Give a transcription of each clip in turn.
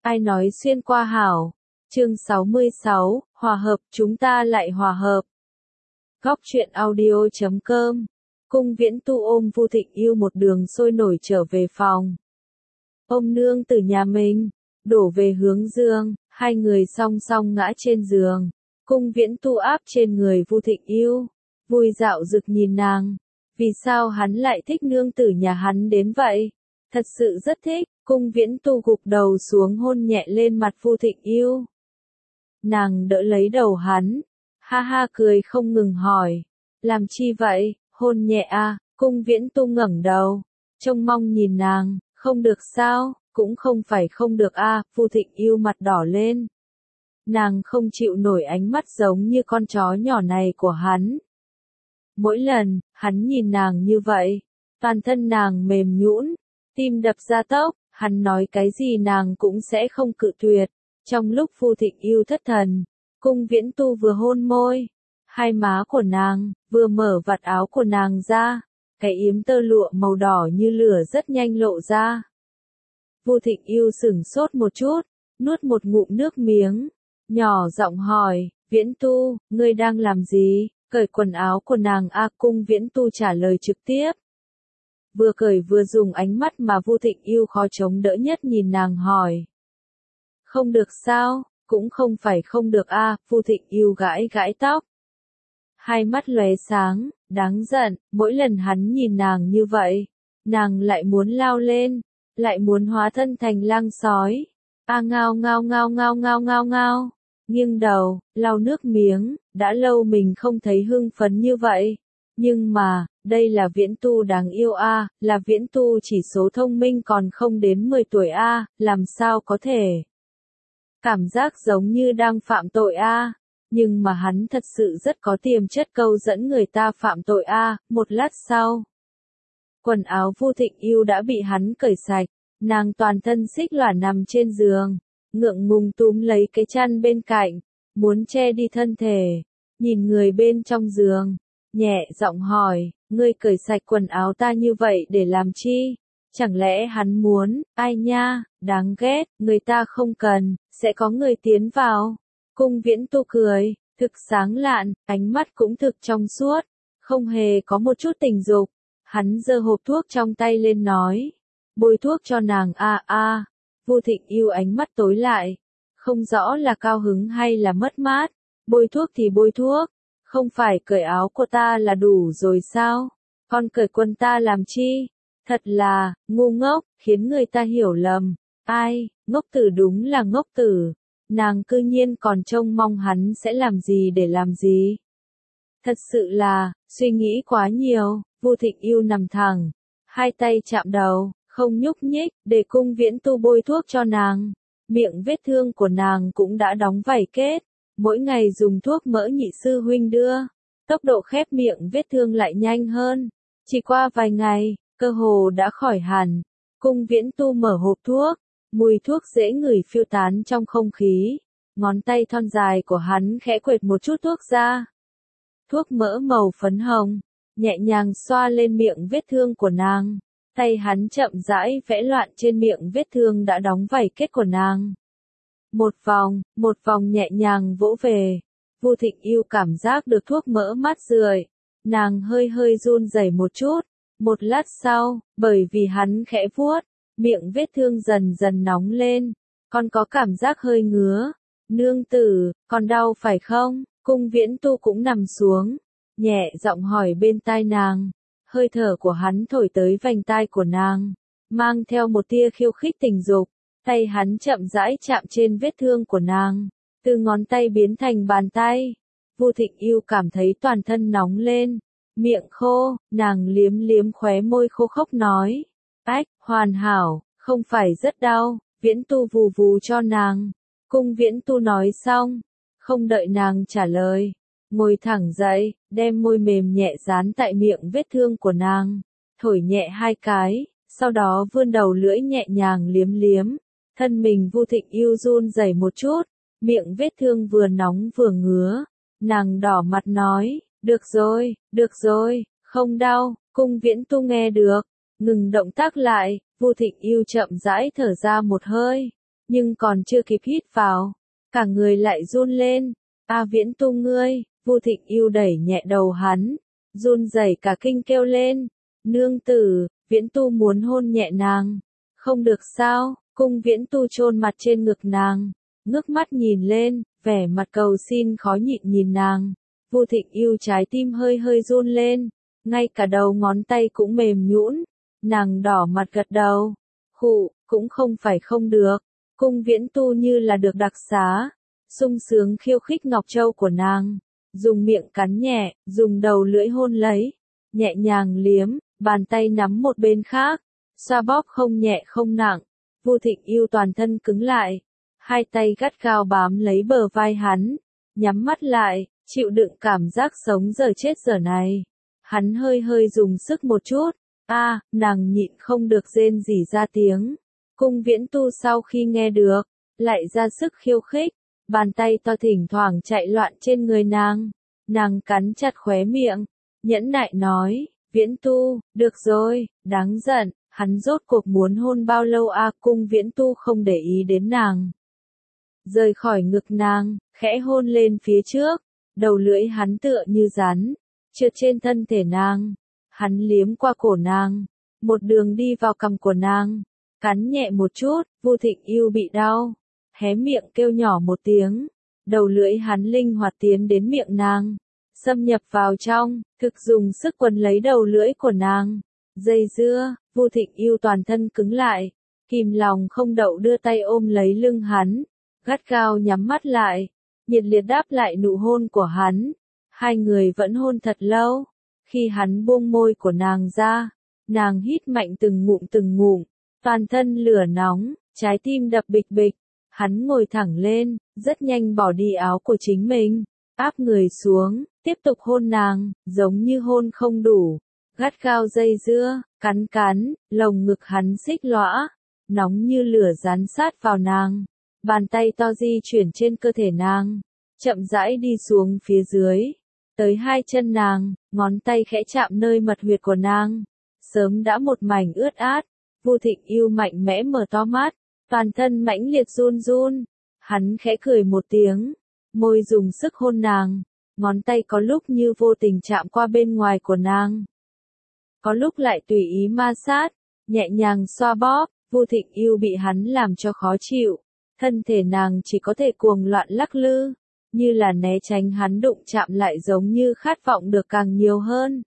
Ai nói xuyên qua hảo. Chương 66, hòa hợp, chúng ta lại hòa hợp. Góc truyện audio.com. Cung Viễn Tu ôm Vu Thịnh Yêu một đường sôi nổi trở về phòng. Ôm nương từ nhà mình, đổ về hướng giường, hai người song song ngã trên giường. Cung Viễn Tu áp trên người Vu Thịnh Yêu, vui dạo rực nhìn nàng. Vì sao hắn lại thích nương tử nhà hắn đến vậy? Thật sự rất thích. Cung Viễn Tu gục đầu xuống hôn nhẹ lên mặt Vu Thịnh Yêu. Nàng đỡ lấy đầu hắn, ha ha cười không ngừng hỏi, làm chi vậy, hôn nhẹ à? Cung Viễn Tu ngẩng đầu, trông mong nhìn nàng, không được sao, cũng không phải không được a. Vu Thịnh Yêu mặt đỏ lên. Nàng không chịu nổi ánh mắt giống như con chó nhỏ này của hắn. Mỗi lần, hắn nhìn nàng như vậy, toàn thân nàng mềm nhũn, tim đập ra tốc, hắn nói cái gì nàng cũng sẽ không cự tuyệt. Trong lúc Vu Thịnh Yêu thất thần, Cung Viễn Tu vừa hôn môi, hai má của nàng, vừa mở vạt áo của nàng ra, cái yếm tơ lụa màu đỏ như lửa rất nhanh lộ ra. Vu Thịnh Yêu sửng sốt một chút, nuốt một ngụm nước miếng, nhỏ giọng hỏi, Viễn Tu, ngươi đang làm gì? Cởi quần áo của nàng a. Cung Viễn Tu trả lời trực tiếp. Vừa cởi vừa dùng ánh mắt mà Vu Thịnh Yêu khó chống đỡ nhất nhìn nàng hỏi. Không được sao, cũng không phải không được a. Vu Thịnh Yêu gãi gãi tóc. Hai mắt lóe sáng, đáng giận, mỗi lần hắn nhìn nàng như vậy, nàng lại muốn lao lên, lại muốn hóa thân thành lang sói. A ngao ngao ngao ngao ngao ngao ngao. Nghiêng đầu, lau nước miếng, đã lâu mình không thấy hưng phấn như vậy. Nhưng mà, đây là Viễn Tu đáng yêu a, là Viễn Tu chỉ số thông minh còn không đến 10 tuổi a, làm sao có thể. Cảm giác giống như đang phạm tội a, nhưng mà hắn thật sự rất có tiềm chất câu dẫn người ta phạm tội a. Một lát sau, quần áo Vu Thịnh Yêu đã bị hắn cởi sạch, nàng toàn thân xích lỏa nằm trên giường, ngượng ngùng túm lấy cái chăn bên cạnh, muốn che đi thân thể, nhìn người bên trong giường, nhẹ giọng hỏi, ngươi cởi sạch quần áo ta như vậy để làm chi? Chẳng lẽ hắn muốn, ai nha, đáng ghét, người ta không cần, sẽ có người tiến vào. Cung Viễn Tu cười, thực sáng lạn, ánh mắt cũng thực trong suốt, không hề có một chút tình dục. Hắn giơ hộp thuốc trong tay lên nói, bôi thuốc cho nàng a a. Vu Thịnh Yêu ánh mắt tối lại, không rõ là cao hứng hay là mất mát. Bôi thuốc thì bôi thuốc, không phải cởi áo của ta là đủ rồi sao? Còn cởi quần ta làm chi? Thật là, ngu ngốc, khiến người ta hiểu lầm. Ai, ngốc tử đúng là ngốc tử. Nàng cư nhiên còn trông mong hắn sẽ làm gì để làm gì. Thật sự là, suy nghĩ quá nhiều. Vu Thịnh Yêu nằm thẳng, hai tay chạm đầu, không nhúc nhích, để Cung Viễn Tu bôi thuốc cho nàng. Miệng vết thương của nàng cũng đã đóng vảy kết, mỗi ngày dùng thuốc mỡ nhị sư huynh đưa, tốc độ khép miệng vết thương lại nhanh hơn. Chỉ qua vài ngày, cơ hồ đã khỏi hẳn. Cung Viễn Tu mở hộp thuốc, mùi thuốc dễ ngửi phiêu tán trong không khí, ngón tay thon dài của hắn khẽ quệt một chút thuốc ra. Thuốc mỡ màu phấn hồng, nhẹ nhàng xoa lên miệng vết thương của nàng. Tay hắn chậm rãi vẽ loạn trên miệng vết thương đã đóng vảy kết của nàng. Một vòng nhẹ nhàng vỗ về. Vu Thịnh Yêu cảm giác được thuốc mỡ mát rượi. Nàng hơi hơi run rẩy một chút. Một lát sau, bởi vì hắn khẽ vuốt, miệng vết thương dần dần nóng lên. Còn có cảm giác hơi ngứa. Nương tử, còn đau phải không? Cung Viễn Tu cũng nằm xuống, nhẹ giọng hỏi bên tai nàng. Hơi thở của hắn thổi tới vành tai của nàng, mang theo một tia khiêu khích tình dục. Tay hắn chậm rãi chạm trên vết thương của nàng, từ ngón tay biến thành bàn tay. Vu Thịnh Yêu cảm thấy toàn thân nóng lên, miệng khô, nàng liếm liếm khóe môi khô khốc nói, ách, hoàn hảo, không phải rất đau. Viễn Tu vù vù cho nàng. Cung Viễn Tu nói xong, không đợi nàng trả lời, ngồi thẳng dậy, đem môi mềm nhẹ dán tại miệng vết thương của nàng, thổi nhẹ hai cái, sau đó vươn đầu lưỡi nhẹ nhàng liếm liếm. Thân mình Vu Thịnh Yêu run rẩy một chút, miệng vết thương vừa nóng vừa ngứa. Nàng đỏ mặt nói, được rồi, không đau. Cung Viễn Tu nghe được, ngừng động tác lại. Vu Thịnh Yêu chậm rãi thở ra một hơi, nhưng còn chưa kịp hít vào, cả người lại run lên. A Viễn Tu ngươi, Vu Thịnh Yêu đẩy nhẹ đầu hắn, run rẩy cả kinh kêu lên, nương tử, Viễn Tu muốn hôn nhẹ nàng. Không được sao? Cung Viễn Tu chôn mặt trên ngực nàng, ngước mắt nhìn lên, vẻ mặt cầu xin khó nhịn nhìn nàng. Vu Thịnh Yêu trái tim hơi hơi run lên, ngay cả đầu ngón tay cũng mềm nhũn. Nàng đỏ mặt gật đầu. Khụ, cũng không phải không được. Cung Viễn Tu như là được đặc xá, sung sướng khiêu khích ngọc châu của nàng, dùng miệng cắn nhẹ, dùng đầu lưỡi hôn lấy, nhẹ nhàng liếm, bàn tay nắm một bên khác, xoa bóp không nhẹ không nặng. Vu Thịnh Yêu toàn thân cứng lại, hai tay gắt gao bám lấy bờ vai hắn, nhắm mắt lại, chịu đựng cảm giác sống giờ chết giờ này. Hắn hơi hơi dùng sức một chút, nàng nhịn không được rên rỉ ra tiếng. Cung Viễn Tu sau khi nghe được, lại ra sức khiêu khích, bàn tay to thỉnh thoảng chạy loạn trên người nàng. Nàng cắn chặt khóe miệng, nhẫn nại nói, Viễn Tu, được rồi, đáng giận, hắn rốt cuộc muốn hôn bao lâu Cung Viễn Tu không để ý đến nàng. Rời khỏi ngực nàng, khẽ hôn lên phía trước, đầu lưỡi hắn tựa như rắn, trượt trên thân thể nàng. Hắn liếm qua cổ nàng, một đường đi vào cằm của nàng, cắn nhẹ một chút. Vu Thịnh Yêu bị đau, hé miệng kêu nhỏ một tiếng, đầu lưỡi hắn linh hoạt tiến đến miệng nàng, xâm nhập vào trong, thực dùng sức quấn lấy đầu lưỡi của nàng. Dây dưa, Vu Thịnh Yêu toàn thân cứng lại, kìm lòng không đậu đưa tay ôm lấy lưng hắn, gắt gao nhắm mắt lại, nhiệt liệt đáp lại nụ hôn của hắn. Hai người vẫn hôn thật lâu. Khi hắn buông môi của nàng ra, nàng hít mạnh từng ngụm, toàn thân lửa nóng, trái tim đập bịch bịch. Hắn ngồi thẳng lên, rất nhanh bỏ đi áo của chính mình, áp người xuống, tiếp tục hôn nàng, giống như hôn không đủ, gắt gao dây dưa, cắn, lồng ngực hắn xích lõa, nóng như lửa dán sát vào nàng. Bàn tay to di chuyển trên cơ thể nàng, chậm rãi đi xuống phía dưới, tới hai chân nàng, ngón tay khẽ chạm nơi mật huyệt của nàng, sớm đã một mảnh ướt át. Vu Thịnh Yêu mạnh mẽ mở to mắt, toàn thân mãnh liệt run run. Hắn khẽ cười một tiếng, môi dùng sức hôn nàng, ngón tay có lúc như vô tình chạm qua bên ngoài của nàng, có lúc lại tùy ý ma sát, nhẹ nhàng xoa bóp. Vu Thịnh Yêu bị hắn làm cho khó chịu, thân thể nàng chỉ có thể cuồng loạn lắc lư, như là né tránh hắn đụng chạm lại giống như khát vọng được càng nhiều hơn.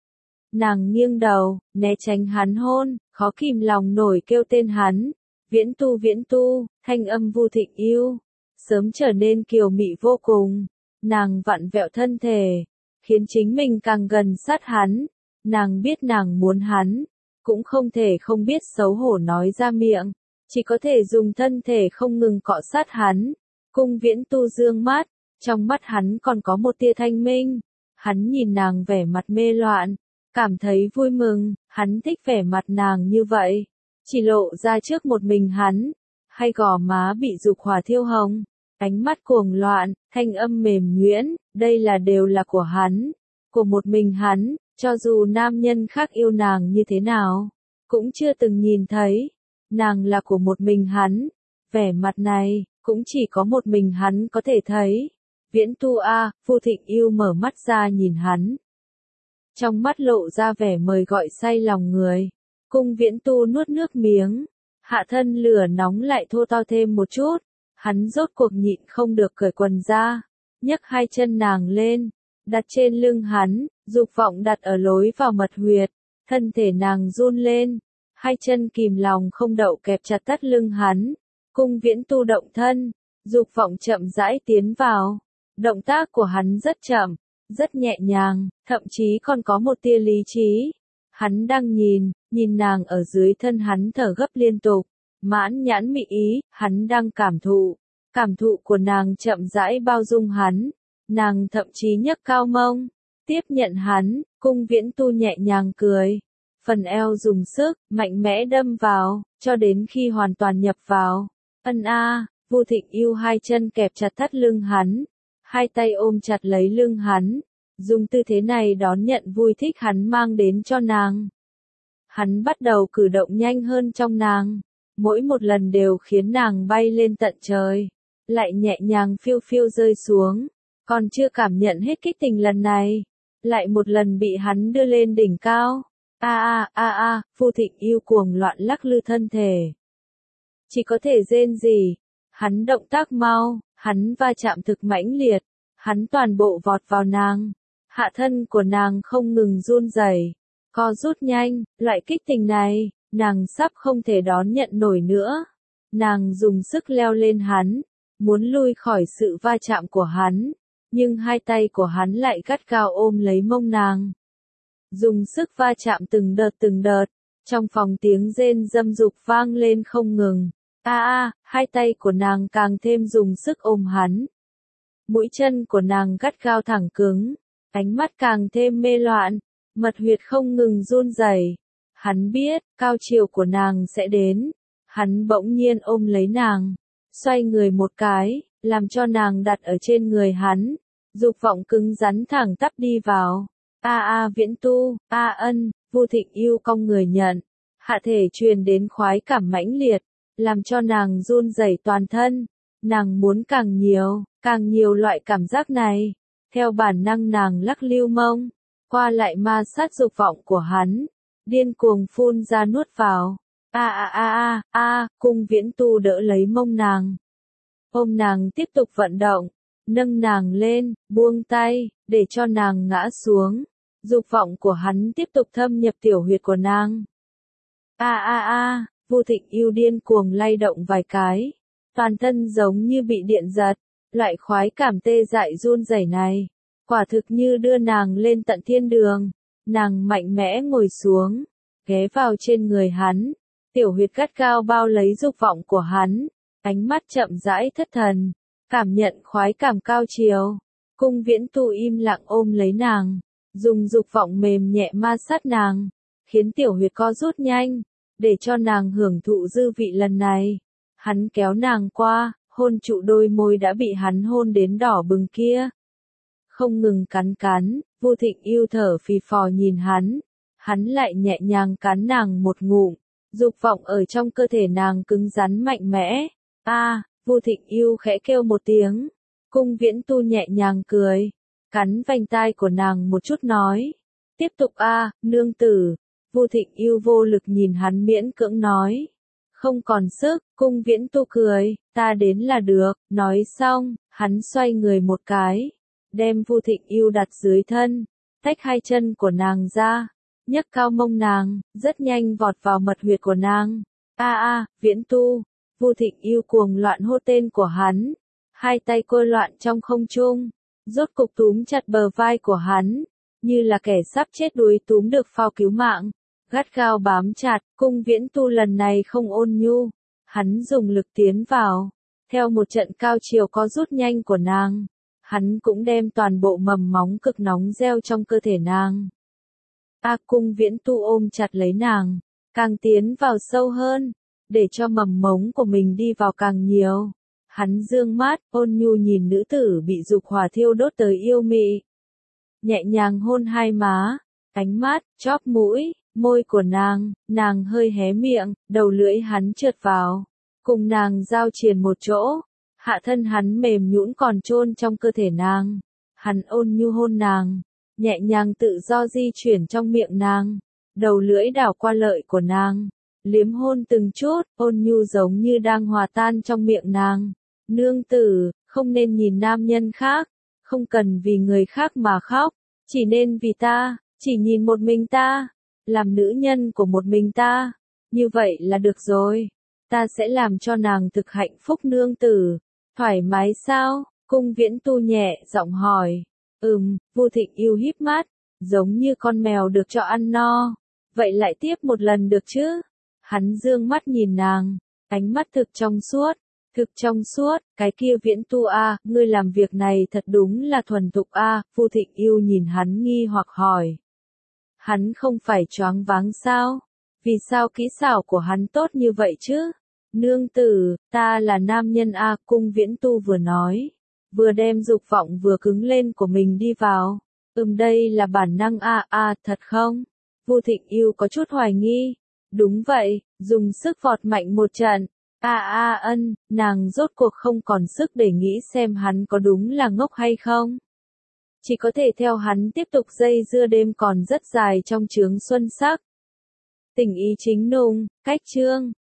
Nàng nghiêng đầu, né tránh hắn hôn, khó kìm lòng nổi kêu tên hắn. Viễn Tu, thanh âm Vu Thịnh Yêu sớm trở nên kiều mị vô cùng. Nàng vặn vẹo thân thể, khiến chính mình càng gần sát hắn. Nàng biết nàng muốn hắn, cũng không thể không biết xấu hổ nói ra miệng, chỉ có thể dùng thân thể không ngừng cọ sát hắn. Cung Viễn Tu dương mắt, trong mắt hắn còn có một tia thanh minh. Hắn nhìn nàng vẻ mặt mê loạn, cảm thấy vui mừng. Hắn thích vẻ mặt nàng như vậy, chỉ lộ ra trước một mình hắn, hay gò má bị dục hỏa thiêu hồng, ánh mắt cuồng loạn, thanh âm mềm nhuyễn. Đây đều là của hắn, của một mình hắn. Cho dù nam nhân khác yêu nàng như thế nào, cũng chưa từng nhìn thấy. Nàng là của một mình hắn, vẻ mặt này cũng chỉ có một mình hắn có thể thấy. Viễn Tu Vu Thịnh Yêu mở mắt ra nhìn hắn, trong mắt lộ ra vẻ mời gọi say lòng người. Cung Viễn Tu nuốt nước miếng, hạ thân lửa nóng lại thô to thêm một chút. Hắn rốt cuộc nhịn không được cởi quần ra, nhấc hai chân nàng lên, đặt trên lưng hắn, dục vọng đặt ở lối vào mật huyệt. Thân thể nàng run lên, hai chân kìm lòng không đậu kẹp chặt thắt lưng hắn. Cung Viễn Tu động thân, dục vọng chậm rãi tiến vào. Động tác của hắn rất chậm, rất nhẹ nhàng, thậm chí còn có một tia lý trí. Hắn đang nhìn nàng ở dưới thân hắn thở gấp liên tục, mãn nhãn mị ý. Hắn đang cảm thụ của nàng chậm rãi bao dung hắn. Nàng thậm chí nhấc cao mông, tiếp nhận hắn. Cung Viễn Tu nhẹ nhàng cười, phần eo dùng sức, mạnh mẽ đâm vào, cho đến khi hoàn toàn nhập vào. Vu Thịnh Yêu hai chân kẹp chặt thắt lưng hắn, hai tay ôm chặt lấy lưng hắn, dùng tư thế này đón nhận vui thích hắn mang đến cho nàng. Hắn bắt đầu cử động nhanh hơn trong nàng, mỗi một lần đều khiến nàng bay lên tận trời, lại nhẹ nhàng phiêu phiêu rơi xuống, còn chưa cảm nhận hết kích tình lần này, lại một lần bị hắn đưa lên đỉnh cao. Vu Thịnh Yêu cuồng loạn lắc lư thân thể. Chỉ có thể rên rỉ, hắn động tác mau, hắn va chạm thực mãnh liệt, hắn toàn bộ vọt vào nàng, hạ thân của nàng không ngừng run rẩy, co rút nhanh, loại kích tình này, nàng sắp không thể đón nhận nổi nữa. Nàng dùng sức leo lên hắn, muốn lui khỏi sự va chạm của hắn, nhưng hai tay của hắn lại gắt gao ôm lấy mông nàng. Dùng sức va chạm từng đợt, trong phòng tiếng rên dâm dục vang lên không ngừng. Hai tay của nàng càng thêm dùng sức ôm hắn. Mũi chân của nàng gắt gao thẳng cứng, ánh mắt càng thêm mê loạn, mật huyệt không ngừng run rẩy. Hắn biết, cao chiều của nàng sẽ đến. Hắn bỗng nhiên ôm lấy nàng, xoay người một cái, làm cho nàng đặt ở trên người hắn. Dục vọng cứng rắn thẳng tắp đi vào. Viễn Tu, Ân, Vu Thịnh Yêu cong người nhận. Hạ thể truyền đến khoái cảm mãnh liệt, làm cho nàng run rẩy toàn thân. Nàng muốn càng nhiều loại cảm giác này. Theo bản năng nàng lắc lưu mông, qua lại ma sát dục vọng của hắn, điên cuồng phun ra nuốt vào. Cung Viễn Tu đỡ lấy mông nàng. Ôm nàng tiếp tục vận động, nâng nàng lên, buông tay, để cho nàng ngã xuống. Dục vọng của hắn tiếp tục thâm nhập tiểu huyệt của nàng. Vu Thịnh Yêu điên cuồng lay động vài cái, toàn thân giống như bị điện giật, loại khoái cảm tê dại run rẩy này, quả thực như đưa nàng lên tận thiên đường. Nàng mạnh mẽ ngồi xuống, ghé vào trên người hắn, tiểu huyệt gắt gao bao lấy dục vọng của hắn, ánh mắt chậm rãi thất thần, cảm nhận khoái cảm cao chiều. Cung Viễn Tu im lặng ôm lấy nàng, dùng dục vọng mềm nhẹ ma sát nàng, khiến tiểu huyệt co rút nhanh, để cho nàng hưởng thụ dư vị lần này. Hắn kéo nàng qua, hôn trụ đôi môi đã bị hắn hôn đến đỏ bừng kia. Không ngừng cắn, Vu Thịnh Yêu thở phì phò nhìn hắn lại nhẹ nhàng cắn nàng một ngụm, dục vọng ở trong cơ thể nàng cứng rắn mạnh mẽ. Vu Thịnh Yêu khẽ kêu một tiếng, Cung Viễn Tu nhẹ nhàng cười, cắn vành tai của nàng một chút nói, tiếp tục nương tử. Vu Thịnh Yêu vô lực nhìn hắn miễn cưỡng nói, không còn sức. Cung Viễn Tu cười, ta đến là được. Nói xong, hắn xoay người một cái, đem Vu Thịnh Yêu đặt dưới thân, tách hai chân của nàng ra, nhấc cao mông nàng, rất nhanh vọt vào mật huyệt của nàng. Viễn Tu. Vu Thịnh Yêu cuồng loạn hô tên của hắn, hai tay cô loạn trong không trung, rốt cục túm chặt bờ vai của hắn, như là kẻ sắp chết đuối túm được phao cứu mạng, gắt gao bám chặt. Cung Viễn Tu lần này không ôn nhu, hắn dùng lực tiến vào, theo một trận cao chiều có rút nhanh của nàng, hắn cũng đem toàn bộ mầm móng cực nóng gieo trong cơ thể nàng. Cung Viễn Tu ôm chặt lấy nàng, càng tiến vào sâu hơn, để cho mầm mống của mình đi vào càng nhiều. Hắn dương mắt, ôn nhu nhìn nữ tử bị dục hỏa thiêu đốt tới yêu mị. Nhẹ nhàng hôn hai má, ánh mắt, chóp mũi, môi của nàng hơi hé miệng, đầu lưỡi hắn trượt vào, cùng nàng giao triền một chỗ. Hạ thân hắn mềm nhũn còn chôn trong cơ thể nàng. Hắn ôn nhu hôn nàng, nhẹ nhàng tự do di chuyển trong miệng nàng, đầu lưỡi đảo qua lợi của nàng, liếm hôn từng chút, ôn nhu giống như đang hòa tan trong miệng nàng. Nương tử, không nên nhìn nam nhân khác, không cần vì người khác mà khóc, chỉ nên vì ta, chỉ nhìn một mình ta, làm nữ nhân của một mình ta, như vậy là được rồi. Ta sẽ làm cho nàng thực hạnh phúc nương tử. Thoải mái sao? Cung Viễn Tu nhẹ giọng hỏi. Vu Thịnh Yêu híp mắt, giống như con mèo được cho ăn no. Vậy lại tiếp một lần được chứ? Hắn dương mắt nhìn nàng, ánh mắt thực trong suốt, cái kia Viễn Tu ngươi làm việc này thật đúng là thuần thục Vu Thịnh Yêu nhìn hắn nghi hoặc hỏi. Hắn không phải choáng váng sao? Vì sao kỹ xảo của hắn tốt như vậy chứ? Nương tử, ta là nam nhân Cung Viễn Tu vừa nói, vừa đem dục vọng vừa cứng lên của mình đi vào. Đây là bản năng thật không? Vu Thịnh Yêu có chút hoài nghi, Đúng vậy, dùng sức vọt mạnh một trận. Nàng rốt cuộc không còn sức để nghĩ xem hắn có đúng là ngốc hay không. Chỉ có thể theo hắn tiếp tục dây dưa, đêm còn rất dài trong chướng xuân sắc. Tình ý chính nùng, cách chương.